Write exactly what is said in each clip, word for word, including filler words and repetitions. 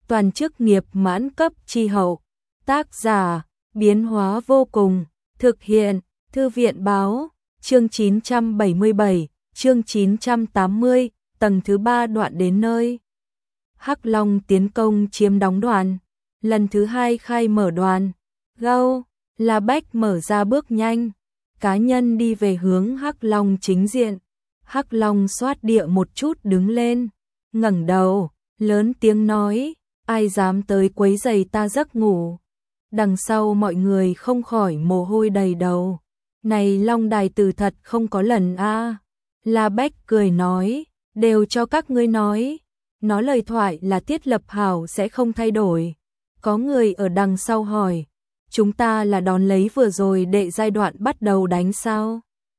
toàn chức nghiệp mãn cấp chi hậu. Tác giả, biến hóa vô cùng, thực hiện, Thư viện báo, chương chín trăm bảy mươi bảy, chương chín trăm tám mươi, tầng thứ ba đoạn đến nơi. Hắc Long tiến công chiếm đóng đoàn, lần thứ hai khai mở đoàn. Gâu, La Bách mở ra bước nhanh, cá nhân đi về hướng Hắc Long chính diện. Hắc Long xoát địa một chút đứng lên, ngẩng đầu, lớn tiếng nói, ai dám tới quấy rầy ta giấc ngủ. Đằng sau mọi người không khỏi mồ hôi đầy đầu. Này Long đài từ thật không có lần a. À. La Bách cười nói, đều cho các ngươi nói. Nó lời thoại là thiết lập hảo sẽ không thay đổi. Có người ở đằng sau hỏi, chúng ta là đón lấy vừa rồi đệ giai đoạn bắt đầu đánh sao?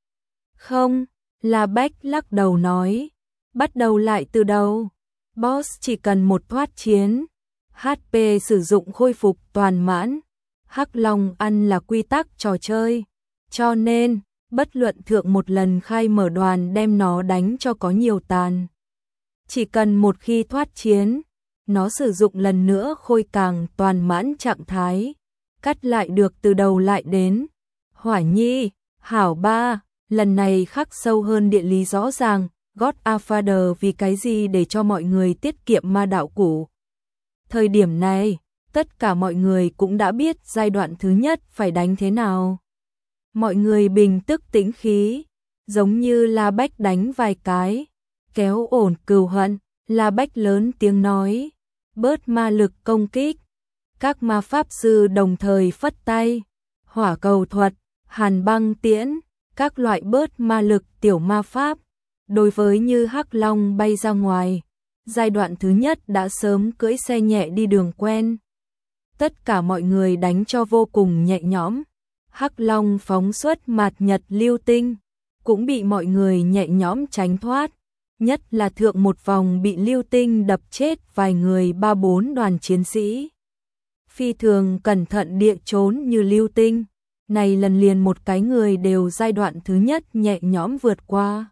Không, La Bách lắc đầu nói, bắt đầu lại từ đầu. Boss chỉ cần một thoát chiến, hát pê sử dụng khôi phục toàn mãn. Hắc Long ăn là quy tắc trò chơi, cho nên, bất luận thượng một lần khai mở đoàn đem nó đánh cho có nhiều tàn. Chỉ cần một khi thoát chiến, nó sử dụng lần nữa khôi càng toàn mãn trạng thái, cắt lại được từ đầu lại đến. Hỏa Nhi, Hảo Ba, lần này khắc sâu hơn địa lý rõ ràng, Godfather vì cái gì để cho mọi người tiết kiệm ma đạo cũ. Thời điểm này, tất cả mọi người cũng đã biết giai đoạn thứ nhất phải đánh thế nào. Mọi người bình tức tĩnh khí, giống như La Bách đánh vài cái, kéo ổn cừu hận. La Bách lớn tiếng nói, bớt ma lực công kích. Các ma pháp sư đồng thời phất tay, hỏa cầu thuật, hàn băng tiễn, các loại bớt ma lực tiểu ma pháp. Đối với như Hắc Long bay ra ngoài, giai đoạn thứ nhất đã sớm cưỡi xe nhẹ đi đường quen. Tất cả mọi người đánh cho vô cùng nhẹ nhõm. Hắc Long phóng xuất mạt nhật lưu tinh, cũng bị mọi người nhẹ nhõm tránh thoát. Nhất là thượng một vòng bị lưu tinh đập chết vài người ba bốn đoàn chiến sĩ. Phi thường cẩn thận địa trốn như lưu tinh. Này lần liền một cái người đều giai đoạn thứ nhất nhẹ nhõm vượt qua.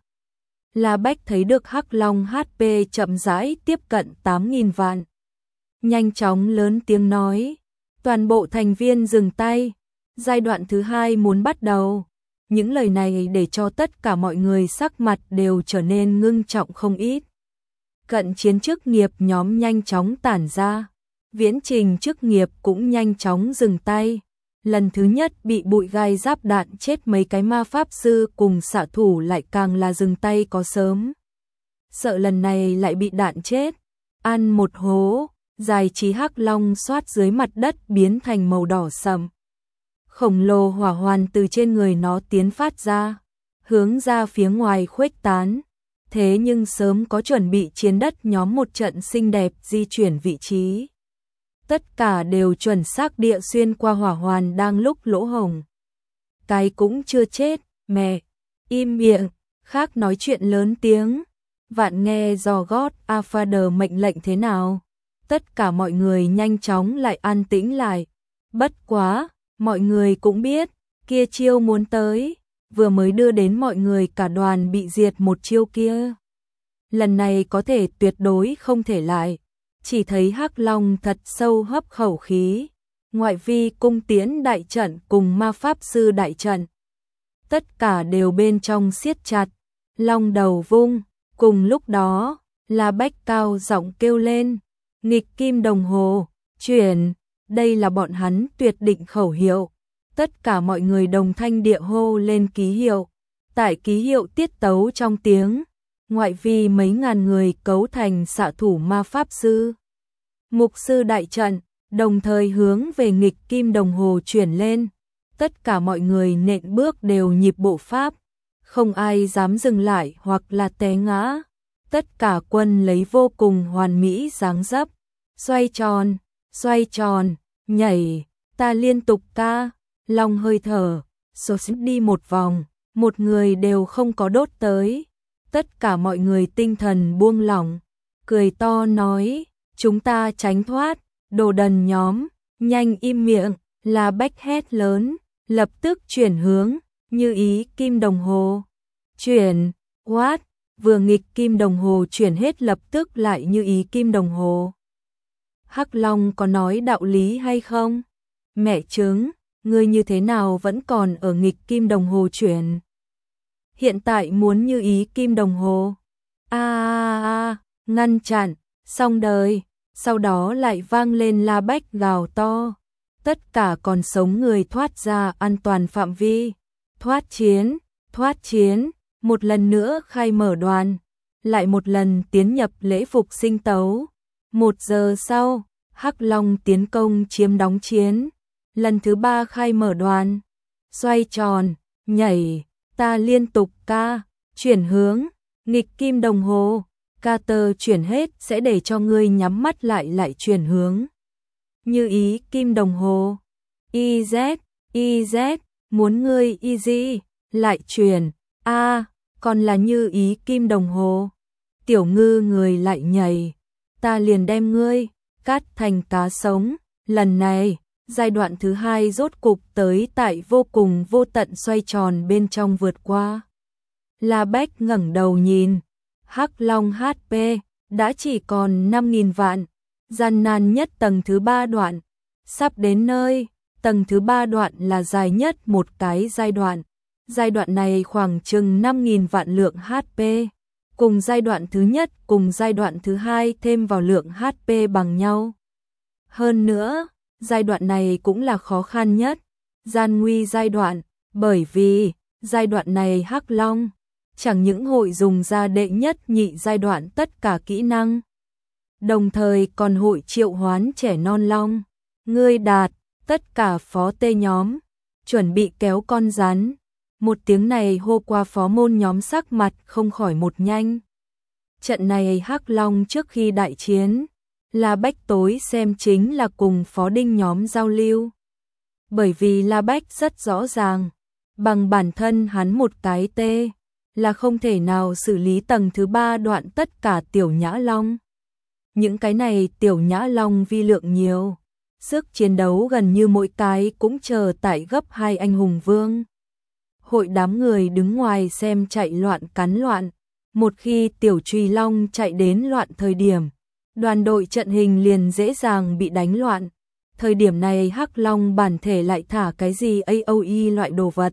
La Bách thấy được Hắc Long hát pê chậm rãi tiếp cận tám nghìn vạn. Nhanh chóng lớn tiếng nói, toàn bộ thành viên dừng tay, giai đoạn thứ hai muốn bắt đầu. Những lời này để cho tất cả mọi người sắc mặt đều trở nên ngưng trọng không ít. Cận chiến chức nghiệp nhóm nhanh chóng tản ra, viễn trình chức nghiệp cũng nhanh chóng dừng tay. Lần thứ nhất bị bụi gai giáp đạn chết mấy cái ma pháp sư cùng xạ thủ lại càng là dừng tay có sớm. Sợ lần này lại bị đạn chết, ăn một hố, dài trí Hắc Long xoát dưới mặt đất biến thành màu đỏ sậm. Khổng lồ hỏa hoàn từ trên người nó tiến phát ra, hướng ra phía ngoài khuếch tán. Thế nhưng sớm có chuẩn bị chiến đất nhóm một trận xinh đẹp di chuyển vị trí. Tất cả đều chuẩn xác địa xuyên qua hỏa hoàn đang lúc lỗ hổng. Cái cũng chưa chết, mẹ, im miệng, khác nói chuyện lớn tiếng. Vạn nghe dò gót Godfather mệnh lệnh thế nào. Tất cả mọi người nhanh chóng lại an tĩnh lại. Bất quá, mọi người cũng biết, kia chiêu muốn tới, vừa mới đưa đến mọi người cả đoàn bị diệt một chiêu kia. Lần này có thể tuyệt đối không thể lại. Chỉ thấy Hắc Long thật sâu hấp khẩu khí, ngoại vi cung tiễn đại trận cùng ma pháp sư đại trận. Tất cả đều bên trong siết chặt, long đầu vung, cùng lúc đó, La Bách cao giọng kêu lên, nghịch kim đồng hồ, chuyển, đây là bọn hắn tuyệt định khẩu hiệu. Tất cả mọi người đồng thanh địa hô lên ký hiệu, tại ký hiệu tiết tấu trong tiếng. Ngoại vi mấy ngàn người cấu thành xạ thủ ma pháp sư, mục sư đại trận, đồng thời hướng về nghịch kim đồng hồ chuyển lên. Tất cả mọi người nện bước đều nhịp bộ pháp, không ai dám dừng lại hoặc là té ngã. Tất cả quân lấy vô cùng hoàn mỹ dáng dấp, xoay tròn, xoay tròn, nhảy, ta liên tục ca, long hơi thở, số đi một vòng, một người đều không có đốt tới. Tất cả mọi người tinh thần buông lỏng, cười to nói, chúng ta tránh thoát, đồ đần nhóm, nhanh im miệng. La Bách hét lớn, lập tức chuyển hướng, như ý kim đồng hồ. Chuyển, what, vừa nghịch kim đồng hồ chuyển hết lập tức lại như ý kim đồng hồ. Hắc Long có nói đạo lý hay không? Mẹ chứng, ngươi như thế nào vẫn còn ở nghịch kim đồng hồ chuyển? Hiện tại muốn như ý kim đồng hồ. A a a, ngăn chặn, xong đời. Sau đó lại vang lên la bách gào to. Tất cả còn sống người thoát ra an toàn phạm vi. Thoát chiến, thoát chiến, một lần nữa khai mở đoàn. Lại một lần tiến nhập lễ phục sinh tấu. Một giờ sau, Hắc Long tiến công chiếm đóng chiến. Lần thứ ba khai mở đoàn. Xoay tròn, nhảy, ta liên tục ca, chuyển hướng, nghịch kim đồng hồ. Ca tơ chuyển hết sẽ để cho ngươi nhắm mắt lại lại chuyển hướng. Như ý kim đồng hồ. i zét, i zét, muốn ngươi easy, lại chuyển. A, còn là như ý kim đồng hồ. Tiểu ngư người lại nhảy. Ta liền đem ngươi, cắt thành cá sống. Lần này, giai đoạn thứ hai rốt cục tới tại vô cùng vô tận xoay tròn bên trong vượt qua. La Bách ngẩng đầu nhìn. Hắc Long hát pê đã chỉ còn năm nghìn vạn. Gian nan nhất tầng thứ ba đoạn. Sắp đến nơi, tầng thứ ba đoạn là dài nhất một cái giai đoạn. Giai đoạn này khoảng chừng năm nghìn vạn lượng hát pê. Cùng giai đoạn thứ nhất cùng giai đoạn thứ hai thêm vào lượng hát pê bằng nhau. Hơn nữa, giai đoạn này cũng là khó khăn nhất, gian nguy giai đoạn, bởi vì giai đoạn này Hắc Long chẳng những hội dùng ra đệ nhất nhị giai đoạn tất cả kỹ năng, đồng thời còn hội triệu hoán trẻ non long. Ngươi đạt, tất cả phó tê nhóm, chuẩn bị kéo con rắn. Một tiếng này hô qua phó môn nhóm sắc mặt không khỏi một nhanh. Trận này Hắc Long trước khi đại chiến, La Bách tối xem chính là cùng phó đinh nhóm giao lưu. Bởi vì La Bách rất rõ ràng, bằng bản thân hắn một cái tê, là không thể nào xử lý tầng thứ ba đoạn tất cả tiểu nhã long. Những cái này tiểu nhã long vi lượng nhiều, sức chiến đấu gần như mỗi cái cũng chờ tại gấp hai anh hùng vương. Hội đám người đứng ngoài xem chạy loạn cắn loạn, một khi tiểu truy long chạy đến loạn thời điểm, đoàn đội trận hình liền dễ dàng bị đánh loạn. Thời điểm này Hắc Long bản thể lại thả cái gì a o e loại đồ vật,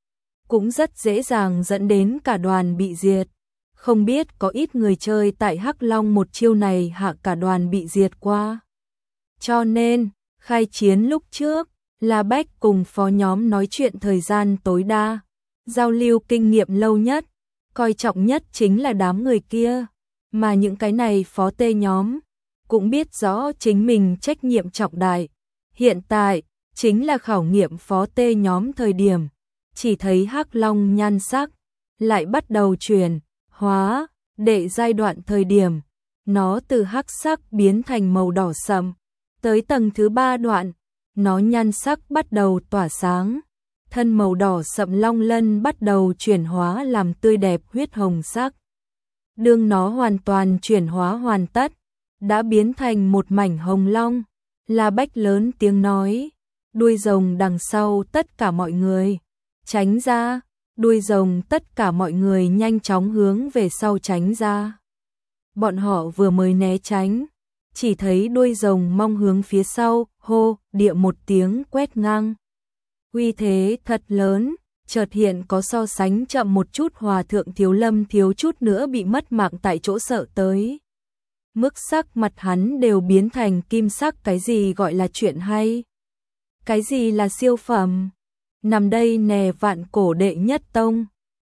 cũng rất dễ dàng dẫn đến cả đoàn bị diệt. Không biết có ít người chơi tại Hắc Long một chiêu này hạ cả đoàn bị diệt qua. Cho nên, khai chiến lúc trước, La Bách cùng phó nhóm nói chuyện thời gian tối đa, giao lưu kinh nghiệm lâu nhất, coi trọng nhất chính là đám người kia, mà những cái này phó tê nhóm cũng biết rõ chính mình trách nhiệm trọng đại. Hiện tại, chính là khảo nghiệm phó tê nhóm thời điểm, chỉ thấy Hắc Long nhan sắc, lại bắt đầu chuyển, hóa, đệ giai đoạn thời điểm, nó từ hắc sắc biến thành màu đỏ sậm, tới tầng thứ ba đoạn, nó nhan sắc bắt đầu tỏa sáng, thân màu đỏ sậm long lân bắt đầu chuyển hóa làm tươi đẹp huyết hồng sắc. Đương nó hoàn toàn chuyển hóa hoàn tất, đã biến thành một mảnh hồng long. La Bách lớn tiếng nói, đuôi rồng đằng sau tất cả mọi người, tránh ra, đuôi rồng tất cả mọi người nhanh chóng hướng về sau tránh ra. Bọn họ vừa mới né tránh, chỉ thấy đuôi rồng mong hướng phía sau, hô, địa một tiếng quét ngang. Uy thế thật lớn, chợt hiện có so sánh chậm một chút hòa thượng Thiếu Lâm thiếu chút nữa bị mất mạng tại chỗ sợ tới. Mức sắc mặt hắn đều biến thành kim sắc. Cái gì gọi là chuyện hay? Cái gì là siêu phẩm? Nằm đây nè vạn cổ đệ nhất tông,